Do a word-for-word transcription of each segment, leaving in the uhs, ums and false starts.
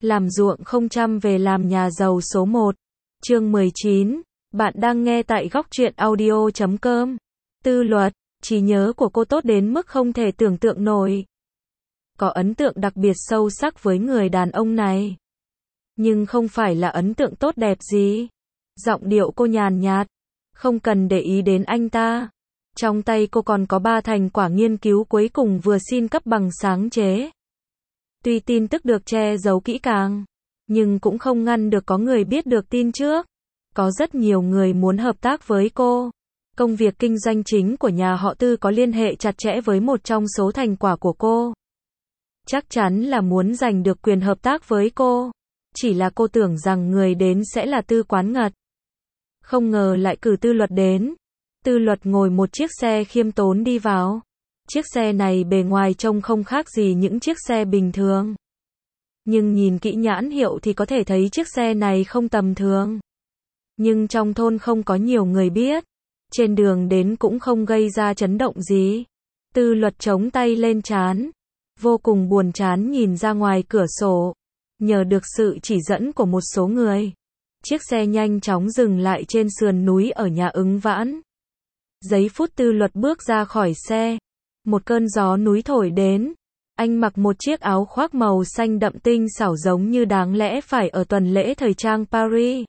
làm ruộng không chăm về làm nhà giàu số một. Chương mười chín, bạn đang nghe tại góc truyện audio chấm com. Tư Luật, trí nhớ của cô tốt đến mức không thể tưởng tượng nổi. Có ấn tượng đặc biệt sâu sắc với người đàn ông này. Nhưng không phải là ấn tượng tốt đẹp gì. Giọng điệu cô nhàn nhạt, không cần để ý đến anh ta. Trong tay cô còn có ba thành quả nghiên cứu cuối cùng vừa xin cấp bằng sáng chế. Tuy tin tức được che giấu kỹ càng, nhưng cũng không ngăn được có người biết được tin trước. Có rất nhiều người muốn hợp tác với cô. Công việc kinh doanh chính của nhà họ Tư có liên hệ chặt chẽ với một trong số thành quả của cô. Chắc chắn là muốn giành được quyền hợp tác với cô. Chỉ là cô tưởng rằng người đến sẽ là Tư Quán Ngật. Không ngờ lại cử Tư Luật đến. Tư Luật ngồi một chiếc xe khiêm tốn đi vào. Chiếc xe này bề ngoài trông không khác gì những chiếc xe bình thường. Nhưng nhìn kỹ nhãn hiệu thì có thể thấy chiếc xe này không tầm thường. Nhưng trong thôn không có nhiều người biết. Trên đường đến cũng không gây ra chấn động gì. Tư Luật chống tay lên trán. Vô cùng buồn chán nhìn ra ngoài cửa sổ. Nhờ được sự chỉ dẫn của một số người, chiếc xe nhanh chóng dừng lại trên sườn núi ở nhà Ứng Vãn. Giây phút Tư Luật bước ra khỏi xe, một cơn gió núi thổi đến. Anh mặc một chiếc áo khoác màu xanh đậm tinh xảo giống như đáng lẽ phải ở tuần lễ thời trang Paris.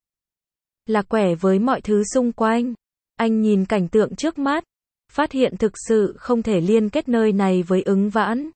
Lạc quẻ với mọi thứ xung quanh. Anh nhìn cảnh tượng trước mắt, phát hiện thực sự không thể liên kết nơi này với Ứng Vãn.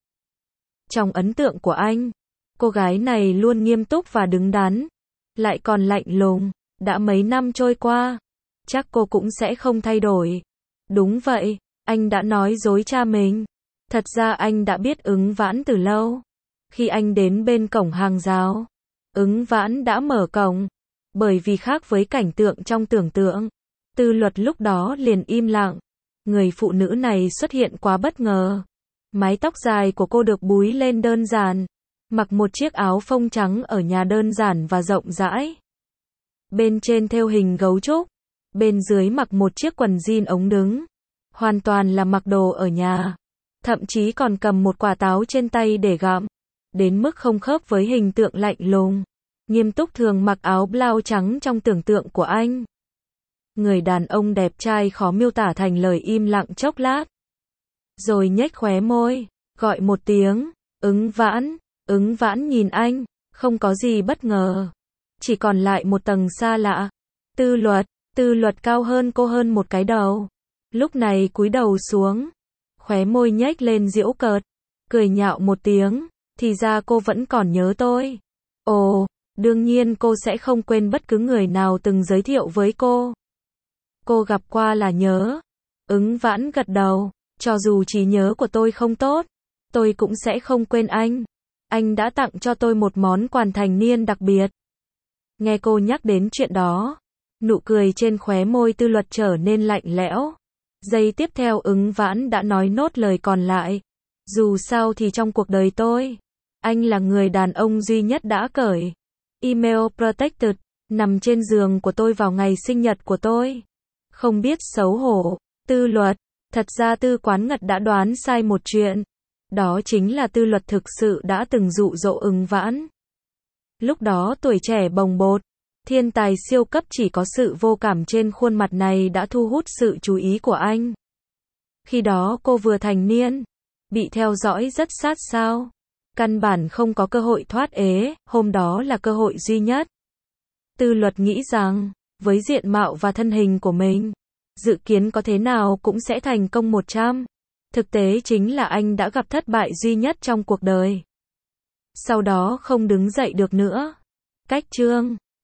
Trong ấn tượng của anh, cô gái này luôn nghiêm túc và đứng đắn, lại còn lạnh lùng. Đã mấy năm trôi qua, chắc cô cũng sẽ không thay đổi. Đúng vậy, anh đã nói dối cha mình. Thật ra anh đã biết Ứng Vãn từ lâu. Khi anh đến bên cổng hàng rào, Ứng Vãn đã mở cổng. Bởi vì khác với cảnh tượng trong tưởng tượng, Tư Luật lúc đó liền im lặng. Người phụ nữ này xuất hiện quá bất ngờ. Mái tóc dài của cô được búi lên đơn giản. Mặc một chiếc áo phông trắng ở nhà đơn giản và rộng rãi. Bên trên thêu hình gấu trúc. Bên dưới mặc một chiếc quần jean ống đứng. Hoàn toàn là mặc đồ ở nhà. Thậm chí còn cầm một quả táo trên tay để gặm. Đến mức không khớp với hình tượng lạnh lùng, nghiêm túc thường mặc áo blau trắng trong tưởng tượng của anh. Người đàn ông đẹp trai khó miêu tả thành lời im lặng chốc lát. Rồi nhếch khóe môi, gọi một tiếng, Ứng Vãn. Ứng Vãn nhìn anh, không có gì bất ngờ. Chỉ còn lại một tầng xa lạ. Tư Luật, Tư Luật cao hơn cô hơn một cái đầu. Lúc này cúi đầu xuống, khóe môi nhếch lên giễu cợt, cười nhạo một tiếng, thì ra cô vẫn còn nhớ tôi. Ồ, đương nhiên cô sẽ không quên bất cứ người nào từng giới thiệu với cô. Cô gặp qua là nhớ. Ứng Vãn gật đầu, cho dù trí nhớ của tôi không tốt, tôi cũng sẽ không quên anh. Anh đã tặng cho tôi một món quà thành niên đặc biệt. Nghe cô nhắc đến chuyện đó, nụ cười trên khóe môi Tư Luật trở nên lạnh lẽo. Giây tiếp theo Ứng Vãn đã nói nốt lời còn lại. Dù sao thì trong cuộc đời tôi, anh là người đàn ông duy nhất đã cởi Email Protected nằm trên giường của tôi vào ngày sinh nhật của tôi. Không biết xấu hổ. Tư Luật, thật ra Tư Quán Ngật đã đoán sai một chuyện. Đó chính là Tư Luật thực sự đã từng dụ dỗ Ứng Vãn. Lúc đó tuổi trẻ bồng bột, thiên tài siêu cấp chỉ có sự vô cảm trên khuôn mặt này đã thu hút sự chú ý của anh. Khi đó cô vừa thành niên, bị theo dõi rất sát sao. Căn bản không có cơ hội thoát ế, hôm đó là cơ hội duy nhất. Tư Luật nghĩ rằng, với diện mạo và thân hình của mình, dự kiến có thế nào cũng sẽ thành công một trăm. Thực tế chính là anh đã gặp thất bại duy nhất trong cuộc đời. Sau đó không đứng dậy được nữa. Cách chương